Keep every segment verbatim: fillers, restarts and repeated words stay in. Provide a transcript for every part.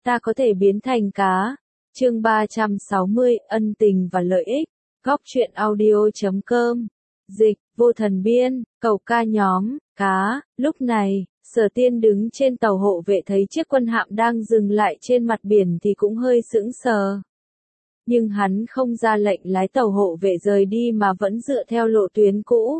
ta có thể biến thành cá. Chương ba trăm sáu mươi, ân tình và lợi ích. Góc truyện audio chấm com. Dịch, vô thần biên, cầu ca nhóm, cá. Lúc này, Sở Tiên đứng trên tàu hộ vệ thấy chiếc quân hạm đang dừng lại trên mặt biển thì cũng hơi sững sờ. Nhưng hắn không ra lệnh lái tàu hộ vệ rời đi mà vẫn dựa theo lộ tuyến cũ.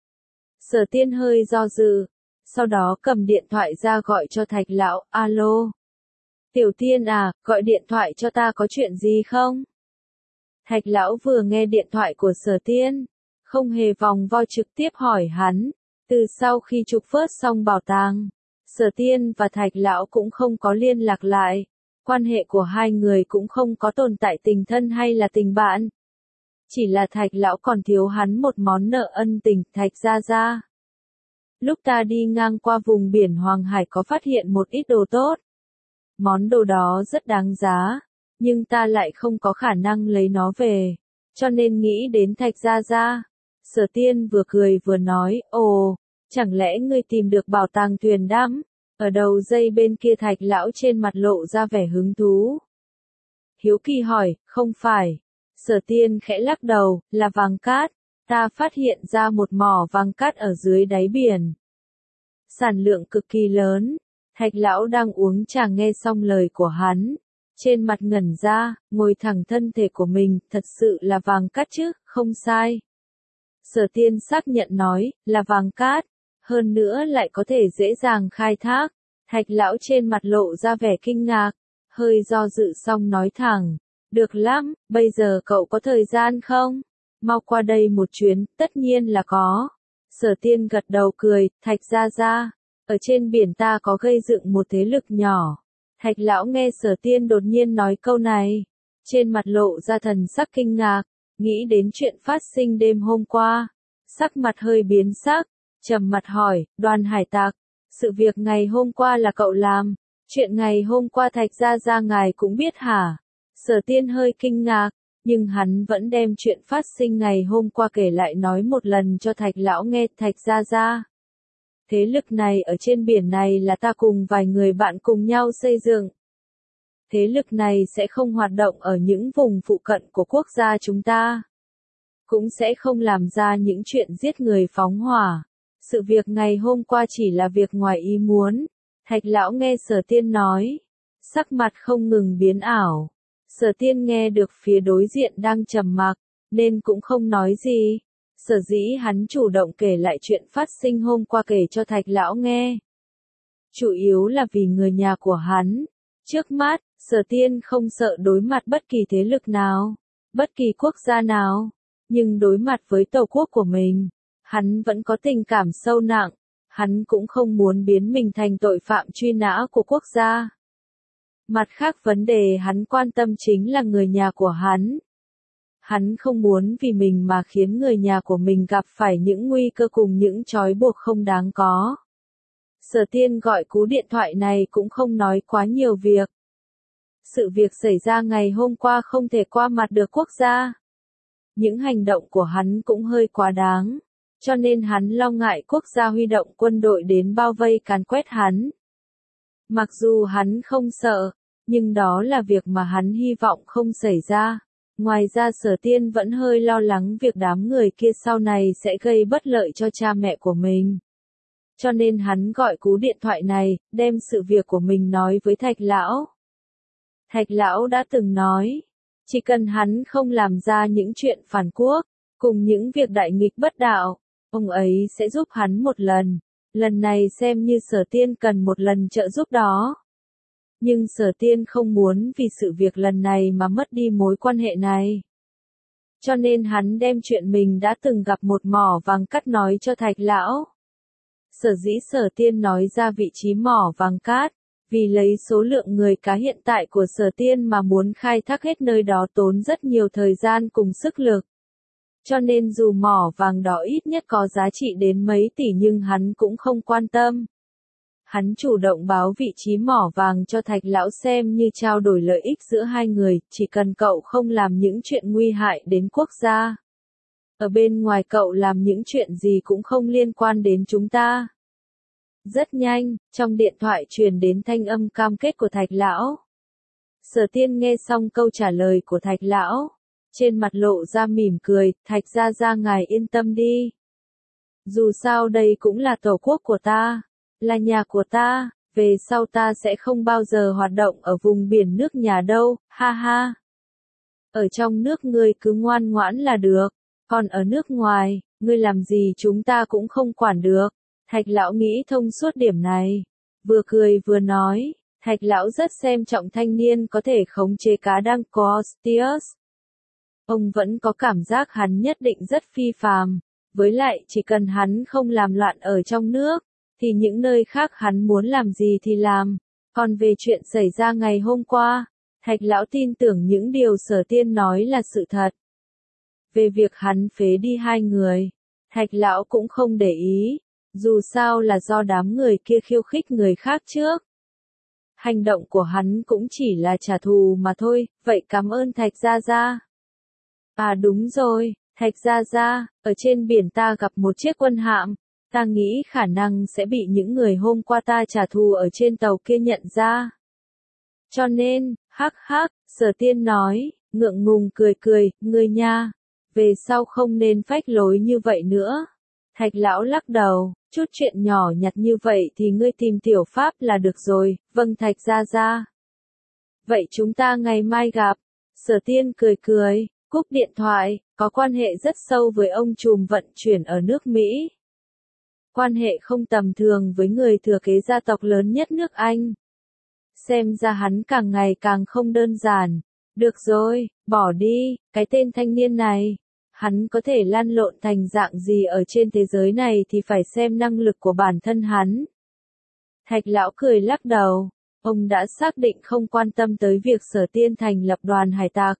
Sở Tiên hơi do dự, sau đó cầm điện thoại ra gọi cho Thạch lão, alo. Tiểu Tiên à, gọi điện thoại cho ta có chuyện gì không? Thạch lão vừa nghe điện thoại của Sở Tiên, không hề vòng vo trực tiếp hỏi hắn. Từ sau khi trục vớt xong bảo tàng, Sở Tiên và Thạch lão cũng không có liên lạc lại. Quan hệ của hai người cũng không có tồn tại tình thân hay là tình bạn. Chỉ là Thạch lão còn thiếu hắn một món nợ ân tình. Thạch gia gia, lúc ta đi ngang qua vùng biển Hoàng Hải có phát hiện một ít đồ tốt. Món đồ đó rất đáng giá, nhưng ta lại không có khả năng lấy nó về, cho nên nghĩ đến Thạch gia gia. Sở Tiên vừa cười vừa nói, ồ, chẳng lẽ ngươi tìm được bảo tàng thuyền đắm? Ở đầu dây bên kia Thạch lão trên mặt lộ ra vẻ hứng thú. Hiếu kỳ hỏi, không phải. Sở Tiên khẽ lắc đầu, là vàng cát. Ta phát hiện ra một mỏ vàng cát ở dưới đáy biển. Sản lượng cực kỳ lớn. Thạch lão đang uống trà nghe xong lời của hắn. Trên mặt ngẩn ra, ngồi thẳng thân thể của mình, thật sự là vàng cát chứ, không sai. Sở Tiên xác nhận nói, là vàng cát. Hơn nữa lại có thể dễ dàng khai thác. Thạch lão trên mặt lộ ra vẻ kinh ngạc, hơi do dự xong nói thẳng, được lắm, bây giờ cậu có thời gian không? Mau qua đây một chuyến, tất nhiên là có. Sở Tiên gật đầu cười, Thạch gia gia, ở trên biển ta có gây dựng một thế lực nhỏ. Thạch lão nghe Sở Tiên đột nhiên nói câu này, trên mặt lộ ra thần sắc kinh ngạc, nghĩ đến chuyện phát sinh đêm hôm qua, sắc mặt hơi biến sắc. Trầm mặt hỏi, Đoàn hải tặc, sự việc ngày hôm qua là cậu làm, chuyện ngày hôm qua Thạch gia gia ngài cũng biết hả? Sở Tiên hơi kinh ngạc, nhưng hắn vẫn đem chuyện phát sinh ngày hôm qua kể lại nói một lần cho Thạch lão nghe. Thạch gia gia, thế lực này ở trên biển này là ta cùng vài người bạn cùng nhau xây dựng. Thế lực này sẽ không hoạt động ở những vùng phụ cận của quốc gia chúng ta, cũng sẽ không làm ra những chuyện giết người phóng hỏa. Sự việc ngày hôm qua chỉ là việc ngoài ý muốn. Thạch lão nghe Sở Tiên nói, sắc mặt không ngừng biến ảo. Sở Tiên nghe được phía đối diện đang trầm mặc, nên cũng không nói gì. Sở dĩ hắn chủ động kể lại chuyện phát sinh hôm qua kể cho Thạch lão nghe. Chủ yếu là vì người nhà của hắn. Trước mắt, Sở Tiên không sợ đối mặt bất kỳ thế lực nào, bất kỳ quốc gia nào, nhưng đối mặt với tổ quốc của mình, hắn vẫn có tình cảm sâu nặng, hắn cũng không muốn biến mình thành tội phạm truy nã của quốc gia. Mặt khác vấn đề hắn quan tâm chính là người nhà của hắn. Hắn không muốn vì mình mà khiến người nhà của mình gặp phải những nguy cơ cùng những trói buộc không đáng có. Sở Tiên gọi cú điện thoại này cũng không nói quá nhiều việc. Sự việc xảy ra ngày hôm qua không thể qua mặt được quốc gia. Những hành động của hắn cũng hơi quá đáng. Cho nên hắn lo ngại quốc gia huy động quân đội đến bao vây càn quét hắn. Mặc dù hắn không sợ, nhưng đó là việc mà hắn hy vọng không xảy ra. Ngoài ra Sở Tiên vẫn hơi lo lắng việc đám người kia sau này sẽ gây bất lợi cho cha mẹ của mình. Cho nên hắn gọi cú điện thoại này, đem sự việc của mình nói với Thạch lão. Thạch lão đã từng nói, chỉ cần hắn không làm ra những chuyện phản quốc, cùng những việc đại nghịch bất đạo, ông ấy sẽ giúp hắn một lần. Lần này xem như Sở Tiên cần một lần trợ giúp đó. Nhưng Sở Tiên không muốn vì sự việc lần này mà mất đi mối quan hệ này. Cho nên hắn đem chuyện mình đã từng gặp một mỏ vàng cát nói cho Thạch lão. Sở dĩ Sở Tiên nói ra vị trí mỏ vàng cát, vì lấy số lượng người cá hiện tại của Sở Tiên mà muốn khai thác hết nơi đó tốn rất nhiều thời gian cùng sức lực. Cho nên dù mỏ vàng đó ít nhất có giá trị đến mấy tỷ nhưng hắn cũng không quan tâm. Hắn chủ động báo vị trí mỏ vàng cho Thạch lão xem như trao đổi lợi ích giữa hai người, chỉ cần cậu không làm những chuyện nguy hại đến quốc gia. Ở bên ngoài cậu làm những chuyện gì cũng không liên quan đến chúng ta. Rất nhanh, trong điện thoại truyền đến thanh âm cam kết của Thạch lão. Sở Tiên nghe xong câu trả lời của Thạch lão, trên mặt lộ ra mỉm cười, Thạch gia gia ngài yên tâm đi. Dù sao đây cũng là tổ quốc của ta, là nhà của ta, về sau ta sẽ không bao giờ hoạt động ở vùng biển nước nhà đâu, ha ha. Ở trong nước ngươi cứ ngoan ngoãn là được, còn ở nước ngoài, ngươi làm gì chúng ta cũng không quản được. Thạch lão nghĩ thông suốt điểm này, vừa cười vừa nói, Thạch lão rất xem trọng thanh niên có thể khống chế cá đang Costius. Ông vẫn có cảm giác hắn nhất định rất phi phàm, với lại chỉ cần hắn không làm loạn ở trong nước, thì những nơi khác hắn muốn làm gì thì làm. Còn về chuyện xảy ra ngày hôm qua, Thạch lão tin tưởng những điều Sở Tiên nói là sự thật. Về việc hắn phế đi hai người, Thạch lão cũng không để ý, dù sao là do đám người kia khiêu khích người khác trước. Hành động của hắn cũng chỉ là trả thù mà thôi, vậy cảm ơn Thạch gia gia. À đúng rồi, Thạch gia gia, ở trên biển ta gặp một chiếc quân hạm, ta nghĩ khả năng sẽ bị những người hôm qua ta trả thù ở trên tàu kia nhận ra. Cho nên, hắc hắc, Sở Tiên nói, ngượng ngùng cười cười, ngươi nha, về sau không nên phách lối như vậy nữa. Thạch lão lắc đầu, chút chuyện nhỏ nhặt như vậy thì ngươi tìm tiểu pháp là được rồi, vâng Thạch gia gia. Vậy chúng ta ngày mai gặp. Sở Tiên cười cười, cúp điện thoại, có quan hệ rất sâu với ông trùm vận chuyển ở nước Mỹ. Quan hệ không tầm thường với người thừa kế gia tộc lớn nhất nước Anh. Xem ra hắn càng ngày càng không đơn giản. Được rồi, bỏ đi, cái tên thanh niên này. Hắn có thể lăn lộn thành dạng gì ở trên thế giới này thì phải xem năng lực của bản thân hắn. Thạch lão cười lắc đầu, ông đã xác định không quan tâm tới việc Sở Tiên thành lập đoàn hải tặc.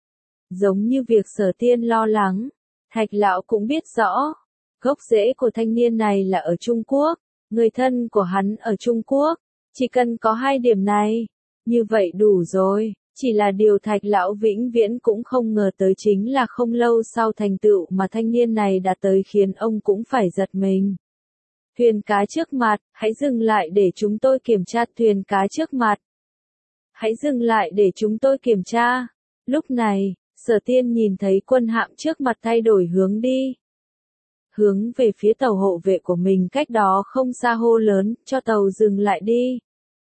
Giống như việc Sở Tiên lo lắng, Thạch lão cũng biết rõ, gốc rễ của thanh niên này là ở Trung Quốc, người thân của hắn ở Trung Quốc, chỉ cần có hai điểm này, như vậy đủ rồi. Chỉ là điều Thạch lão vĩnh viễn cũng không ngờ tới chính là không lâu sau thành tựu mà thanh niên này đã tới khiến ông cũng phải giật mình. Thuyền cá trước mặt, hãy dừng lại để chúng tôi kiểm tra thuyền cá trước mặt. Hãy dừng lại để chúng tôi kiểm tra. Lúc này, Sở Tiên nhìn thấy quân hạm trước mặt thay đổi hướng đi. Hướng về phía tàu hộ vệ của mình cách đó không xa hô lớn, cho tàu dừng lại đi.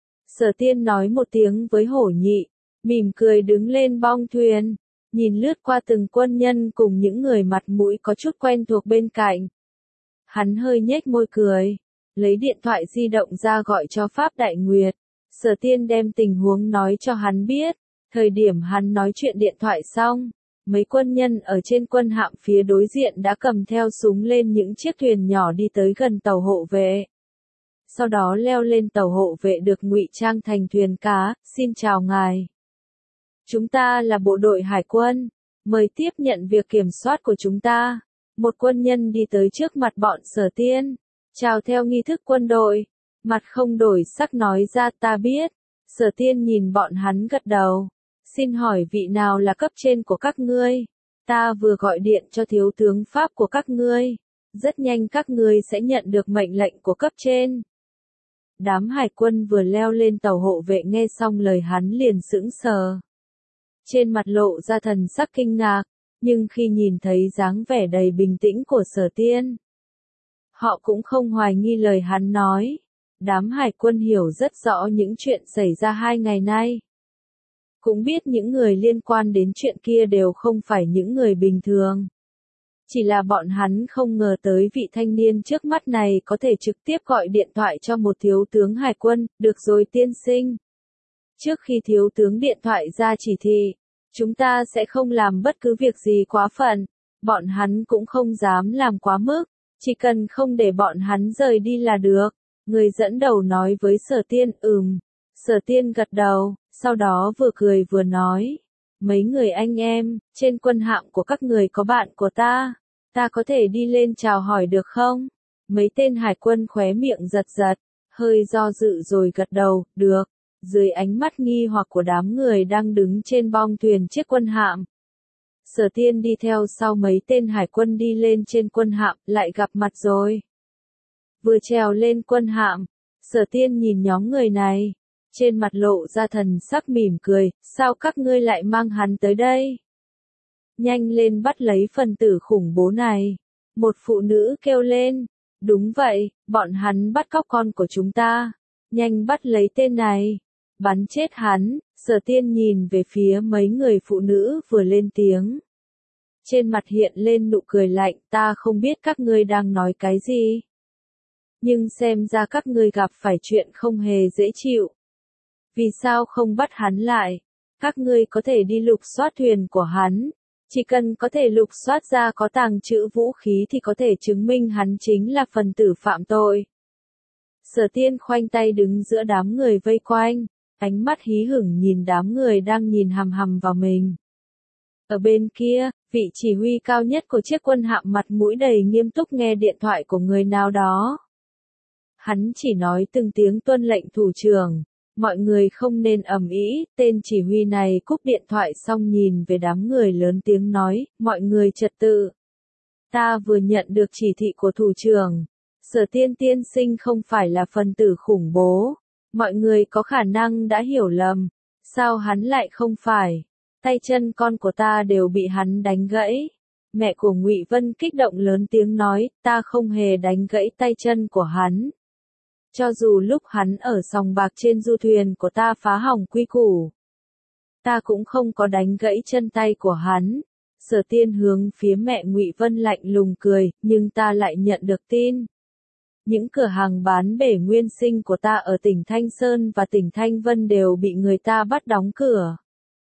Sở Tiên nói một tiếng với Hổ Nhị, mỉm cười đứng lên bong thuyền, nhìn lướt qua từng quân nhân cùng những người mặt mũi có chút quen thuộc bên cạnh. Hắn hơi nhếch môi cười, lấy điện thoại di động ra gọi cho Pháp Đại Nguyệt. Sở Tiên đem tình huống nói cho hắn biết, thời điểm hắn nói chuyện điện thoại xong, mấy quân nhân ở trên quân hạm phía đối diện đã cầm theo súng lên những chiếc thuyền nhỏ đi tới gần tàu hộ vệ. Sau đó leo lên tàu hộ vệ được ngụy trang thành thuyền cá, xin chào ngài. Chúng ta là bộ đội hải quân, mời tiếp nhận việc kiểm soát của chúng ta. Một quân nhân đi tới trước mặt bọn Sở Tiên, chào theo nghi thức quân đội, mặt không đổi sắc nói ra ta biết. Sở Tiên nhìn bọn hắn gật đầu, xin hỏi vị nào là cấp trên của các ngươi? Ta vừa gọi điện cho thiếu tướng Pháp của các ngươi, rất nhanh các ngươi sẽ nhận được mệnh lệnh của cấp trên. Đám hải quân vừa leo lên tàu hộ vệ nghe xong lời hắn liền sững sờ. Trên mặt lộ ra thần sắc kinh ngạc, nhưng khi nhìn thấy dáng vẻ đầy bình tĩnh của Sở Tiên, họ cũng không hoài nghi lời hắn nói. Đám hải quân hiểu rất rõ những chuyện xảy ra hai ngày nay. Cũng biết những người liên quan đến chuyện kia đều không phải những người bình thường. Chỉ là bọn hắn không ngờ tới vị thanh niên trước mắt này có thể trực tiếp gọi điện thoại cho một thiếu tướng hải quân, được rồi tiên sinh. Trước khi thiếu tướng điện thoại ra chỉ thị, chúng ta sẽ không làm bất cứ việc gì quá phận, bọn hắn cũng không dám làm quá mức, chỉ cần không để bọn hắn rời đi là được. Người dẫn đầu nói với Sở Tiên, ừm. Sở Tiên gật đầu, sau đó vừa cười vừa nói, mấy người anh em, trên quân hạm của các người có bạn của ta, ta có thể đi lên chào hỏi được không? Mấy tên hải quân khóe miệng giật giật, hơi do dự rồi gật đầu, được. Dưới ánh mắt nghi hoặc của đám người đang đứng trên bong thuyền chiếc quân hạm, Sở Tiên đi theo sau mấy tên hải quân đi lên trên quân hạm, lại gặp mặt rồi. Vừa trèo lên quân hạm, Sở Tiên nhìn nhóm người này, trên mặt lộ ra thần sắc mỉm cười, sao các ngươi lại mang hắn tới đây? Nhanh lên bắt lấy phần tử khủng bố này. Một phụ nữ kêu lên, đúng vậy, bọn hắn bắt cóc con của chúng ta. Nhanh bắt lấy tên này. Bắn chết hắn. Sở Tiên nhìn về phía mấy người phụ nữ vừa lên tiếng. Trên mặt hiện lên nụ cười lạnh, ta không biết các ngươi đang nói cái gì. Nhưng xem ra các ngươi gặp phải chuyện không hề dễ chịu. Vì sao không bắt hắn lại? Các ngươi có thể đi lục soát thuyền của hắn. Chỉ cần có thể lục soát ra có tàng trữ vũ khí thì có thể chứng minh hắn chính là phần tử phạm tội. Sở Tiên khoanh tay đứng giữa đám người vây quanh, ánh mắt hí hửng nhìn đám người đang nhìn hằm hằm vào mình. Ở bên kia, vị chỉ huy cao nhất của chiếc quân hạm mặt mũi đầy nghiêm túc nghe điện thoại của người nào đó. Hắn chỉ nói từng tiếng tuân lệnh thủ trưởng, mọi người không nên ầm ĩ. Tên chỉ huy này cúp điện thoại xong nhìn về đám người lớn tiếng nói, mọi người trật tự. Ta vừa nhận được chỉ thị của thủ trưởng, Sở Tiên tiên sinh không phải là phần tử khủng bố. Mọi người có khả năng đã hiểu lầm, sao hắn lại không phải? Tay chân con của ta đều bị hắn đánh gãy. Mẹ của Ngụy Vân kích động lớn tiếng nói, ta không hề đánh gãy tay chân của hắn. Cho dù lúc hắn ở sòng bạc trên du thuyền của ta phá hỏng quy củ, ta cũng không có đánh gãy chân tay của hắn. Sở Tiên hướng phía mẹ Ngụy Vân lạnh lùng cười, nhưng ta lại nhận được tin. Những cửa hàng bán bể nguyên sinh của ta ở tỉnh Thanh Sơn và tỉnh Thanh Vân đều bị người ta bắt đóng cửa.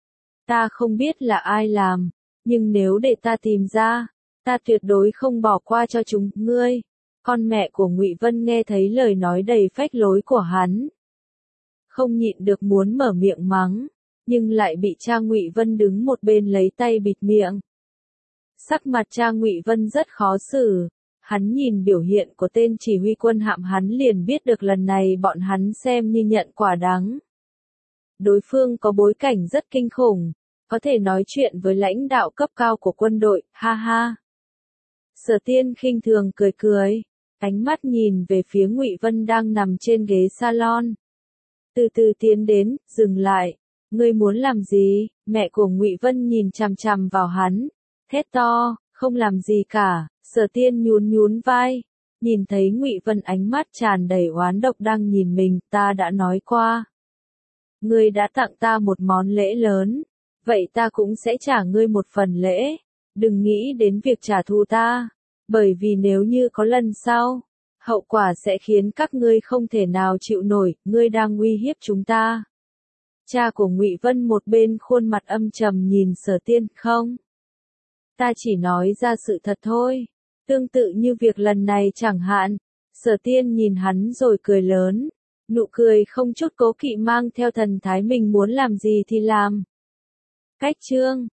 Ta không biết là ai làm, nhưng nếu để ta tìm ra, ta tuyệt đối không bỏ qua cho chúng ngươi. Con mẹ của Ngụy Vân nghe thấy lời nói đầy phách lối của hắn, không nhịn được muốn mở miệng mắng, nhưng lại bị cha Ngụy Vân đứng một bên lấy tay bịt miệng. Sắc mặt cha Ngụy Vân rất khó xử, hắn nhìn biểu hiện của tên chỉ huy quân hạm hắn liền biết được lần này bọn hắn xem như nhận quả đắng. Đối phương có bối cảnh rất kinh khủng, có thể nói chuyện với lãnh đạo cấp cao của quân đội, ha ha. Sở Tiên khinh thường cười cười, ánh mắt nhìn về phía Ngụy Vân đang nằm trên ghế salon. Từ từ tiến đến, dừng lại, ngươi muốn làm gì? Mẹ của Ngụy Vân nhìn chằm chằm vào hắn, thét to, không làm gì cả. Sở Tiên nhún nhún vai, nhìn thấy Ngụy Vân ánh mắt tràn đầy oán độc đang nhìn mình, ta đã nói qua. Ngươi đã tặng ta một món lễ lớn, vậy ta cũng sẽ trả ngươi một phần lễ, đừng nghĩ đến việc trả thù ta, bởi vì nếu như có lần sau, hậu quả sẽ khiến các ngươi không thể nào chịu nổi, ngươi đang uy hiếp chúng ta. Cha của Ngụy Vân một bên khuôn mặt âm trầm nhìn Sở Tiên, không. Ta chỉ nói ra sự thật thôi. Tương tự như việc lần này chẳng hạn. Sở Tiên nhìn hắn rồi cười lớn. Nụ cười không chút cố kỵ mang theo thần thái mình muốn làm gì thì làm. Cách chương